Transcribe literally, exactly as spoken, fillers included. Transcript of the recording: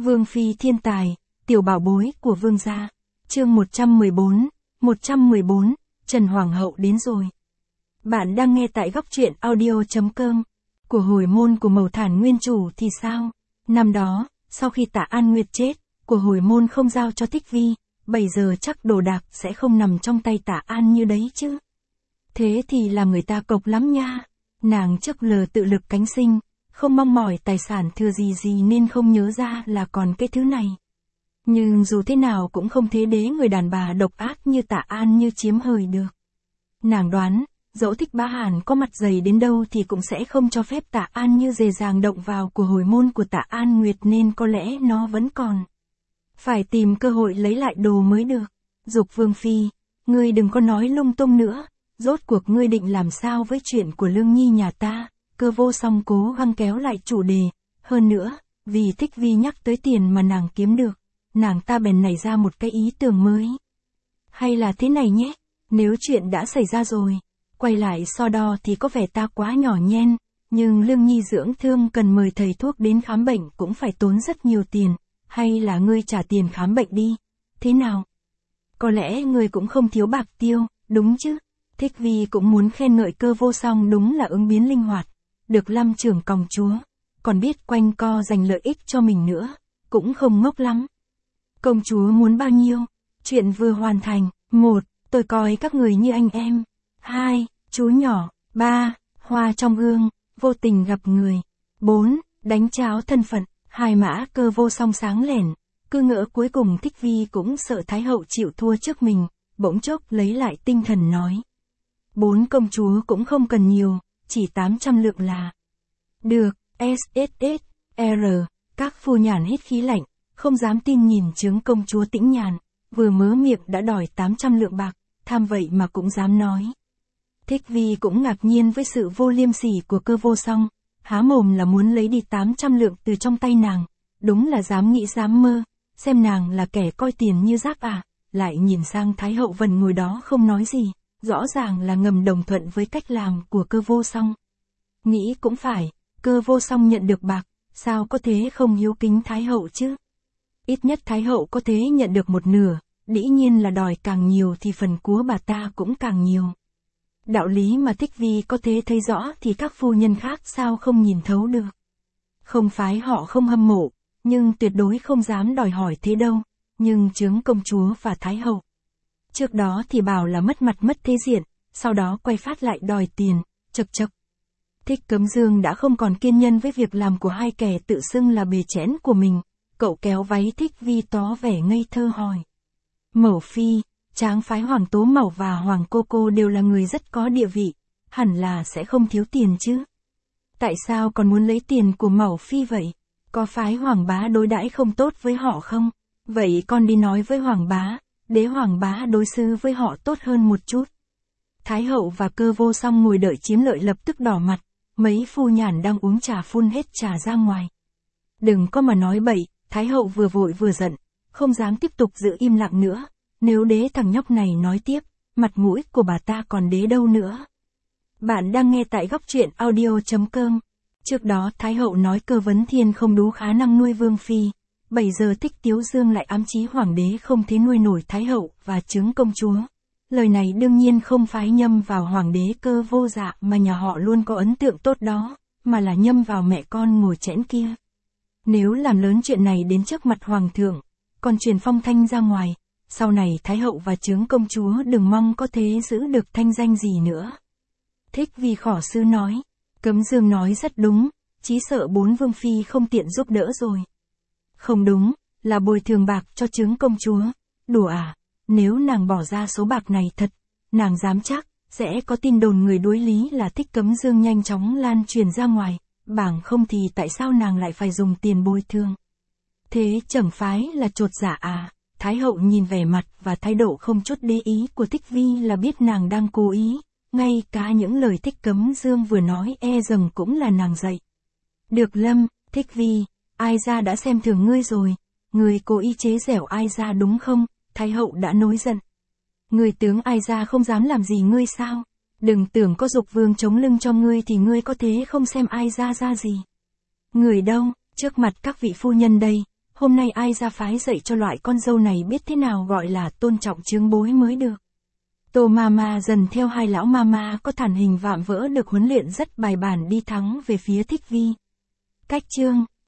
Vương phi thiên tài, tiểu bảo bối của vương gia. Chương một trăm mười bốn, một trăm mười bốn, Trần Hoàng hậu đến rồi. Bạn đang nghe tại góc truyện audio chấm com. Của hồi môn của Mầu Thản nguyên chủ thì sao? Năm đó, sau khi Tạ An Nguyệt chết, của hồi môn không giao cho Thích Vi, bây giờ chắc đồ đạc sẽ không nằm trong tay Tạ An như đấy chứ. Thế thì làm người ta cộc lắm nha. Nàng trước lờ tự lực cánh sinh, không mong mỏi tài sản thừa gì gì nên không nhớ ra là còn cái thứ này. Nhưng dù thế nào cũng không thế đế người đàn bà độc ác như Tạ An như chiếm hời được. Nàng đoán, dẫu Thích Bá Hàn có mặt dày đến đâu thì cũng sẽ không cho phép Tạ An như dề dàng động vào của hồi môn của Tạ An Nguyệt, nên có lẽ nó vẫn còn phải tìm cơ hội lấy lại đồ mới được. Dục Vương phi, ngươi đừng có nói lung tung nữa, rốt cuộc ngươi định làm sao với chuyện của Lương Nhi nhà ta? Cơ Vô Song cố gắng kéo lại chủ đề, hơn nữa, vì Thích Vi nhắc tới tiền mà nàng kiếm được, nàng ta bèn nảy ra một cái ý tưởng mới. Hay là thế này nhé, nếu chuyện đã xảy ra rồi, quay lại so đo thì có vẻ ta quá nhỏ nhen, nhưng Lương Nhi dưỡng thương cần mời thầy thuốc đến khám bệnh cũng phải tốn rất nhiều tiền, hay là ngươi trả tiền khám bệnh đi, thế nào? Có lẽ ngươi cũng không thiếu bạc tiêu, đúng chứ? Thích Vi cũng muốn khen ngợi Cơ Vô Song đúng là ứng biến linh hoạt, được Lâm trưởng công chúa, còn biết quanh co giành lợi ích cho mình nữa, cũng không ngốc lắm. Công chúa muốn bao nhiêu? Chuyện vừa hoàn thành. Một, tôi coi các người như anh em. Hai, chú nhỏ. Ba, hoa trong gương, vô tình gặp người. Bốn, đánh cháo thân phận. Hai mã Cơ Vô Song sáng lẻn, cứ ngỡ cuối cùng Thích Vi cũng sợ Thái hậu chịu thua trước mình, bỗng chốc lấy lại tinh thần nói. Bốn công chúa cũng không cần nhiều, chỉ tám trăm lượng là được. ét ét ét, R, các phu nhàn hít khí lạnh, không dám tin nhìn chướng công chúa Tĩnh Nhàn, vừa mớ miệng đã đòi tám trăm lượng bạc, tham vậy mà cũng dám nói. Thích Vi cũng ngạc nhiên với sự vô liêm sỉ của Cơ Vô Song, há mồm là muốn lấy đi tám trăm lượng từ trong tay nàng, đúng là dám nghĩ dám mơ, xem nàng là kẻ coi tiền như rác à, lại nhìn sang Thái hậu Vân ngồi đó không nói gì, rõ ràng là ngầm đồng thuận với cách làm của Cơ Vô Song. Nghĩ cũng phải, Cơ Vô Song nhận được bạc, sao có thế không hiếu kính Thái hậu chứ? Ít nhất Thái hậu có thế nhận được một nửa, dĩ nhiên là đòi càng nhiều thì phần của bà ta cũng càng nhiều. Đạo lý mà Thích Vi có thế thấy rõ thì các phu nhân khác sao không nhìn thấu được. Không phải họ không hâm mộ, nhưng tuyệt đối không dám đòi hỏi thế đâu, nhưng chướng công chúa và Thái hậu. Trước đó thì bảo là mất mặt mất thế diện, sau đó quay phát lại đòi tiền, chật chật. Thích Cấm Dương đã không còn kiên nhẫn với việc làm của hai kẻ tự xưng là bề chẽn của mình, cậu kéo váy Thích Vi tó vẻ ngây thơ hỏi. Mẫu phi, tráng phái Hoàng Tố Mẫu và Hoàng Cô Cô đều là người rất có địa vị, hẳn là sẽ không thiếu tiền chứ. Tại sao còn muốn lấy tiền của Mẫu phi vậy? Có phái Hoàng bá đối đãi không tốt với họ không? Vậy con đi nói với Hoàng bá, để Hoàng bá đối xử với họ tốt hơn một chút. Thái hậu và Cơ Vô Song ngồi đợi chiếm lợi lập tức đỏ mặt, mấy phu nhàn đang uống trà phun hết trà ra ngoài. Đừng có mà nói bậy, Thái hậu vừa vội vừa giận, không dám tiếp tục giữ im lặng nữa, nếu đế thằng nhóc này nói tiếp, mặt mũi của bà ta còn đế đâu nữa. Bạn đang nghe tại góc truyện audio chấm com. Trước đó Thái hậu nói Cơ Vấn Thiên không đủ khả năng nuôi Vương phi, bây giờ Thích Tiếu Dương lại ám chí Hoàng đế không thể nuôi nổi Thái hậu và chướng công chúa. Lời này đương nhiên không phải nhâm vào Hoàng đế Cơ Vô Dạ mà nhà họ luôn có ấn tượng tốt đó, mà là nhâm vào mẹ con ngồi chẽn kia. Nếu làm lớn chuyện này đến trước mặt Hoàng thượng, còn truyền phong thanh ra ngoài, sau này Thái hậu và chướng công chúa đừng mong có thể giữ được thanh danh gì nữa. Thích Vi khỏ sư nói, Cấm Dương nói rất đúng, chí sợ bốn vương phi không tiện giúp đỡ rồi. Không đúng, là bồi thường bạc cho chướng công chúa, đùa à, nếu nàng bỏ ra số bạc này thật, nàng dám chắc, sẽ có tin đồn người đối lý là Thích Cấm Dương nhanh chóng lan truyền ra ngoài, bằng không thì tại sao nàng lại phải dùng tiền bồi thường? Thế chẳng phái là chột dạ à? Thái hậu nhìn vẻ mặt và thái độ không chút để ý của Thích Vi là biết nàng đang cố ý, ngay cả những lời Thích Cấm Dương vừa nói e rằng cũng là nàng dạy. Được Lâm, Thích Vi, ai ra đã xem thường ngươi rồi, ngươi cố ý chế giễu ai ra đúng không? Thái hậu đã nổi giận. Ngươi tướng ai ra không dám làm gì ngươi sao? Đừng tưởng có Dục Vương chống lưng cho ngươi thì ngươi có thế không xem ai ra ra gì. Người đâu, trước mặt các vị phu nhân đây, hôm nay ai ra phái dạy cho loại con dâu này biết thế nào gọi là tôn trọng chướng bối mới được. Tô Mama dần theo hai lão mama có thản hình vạm vỡ được huấn luyện rất bài bản đi thắng về phía Thích Vi. Cách chương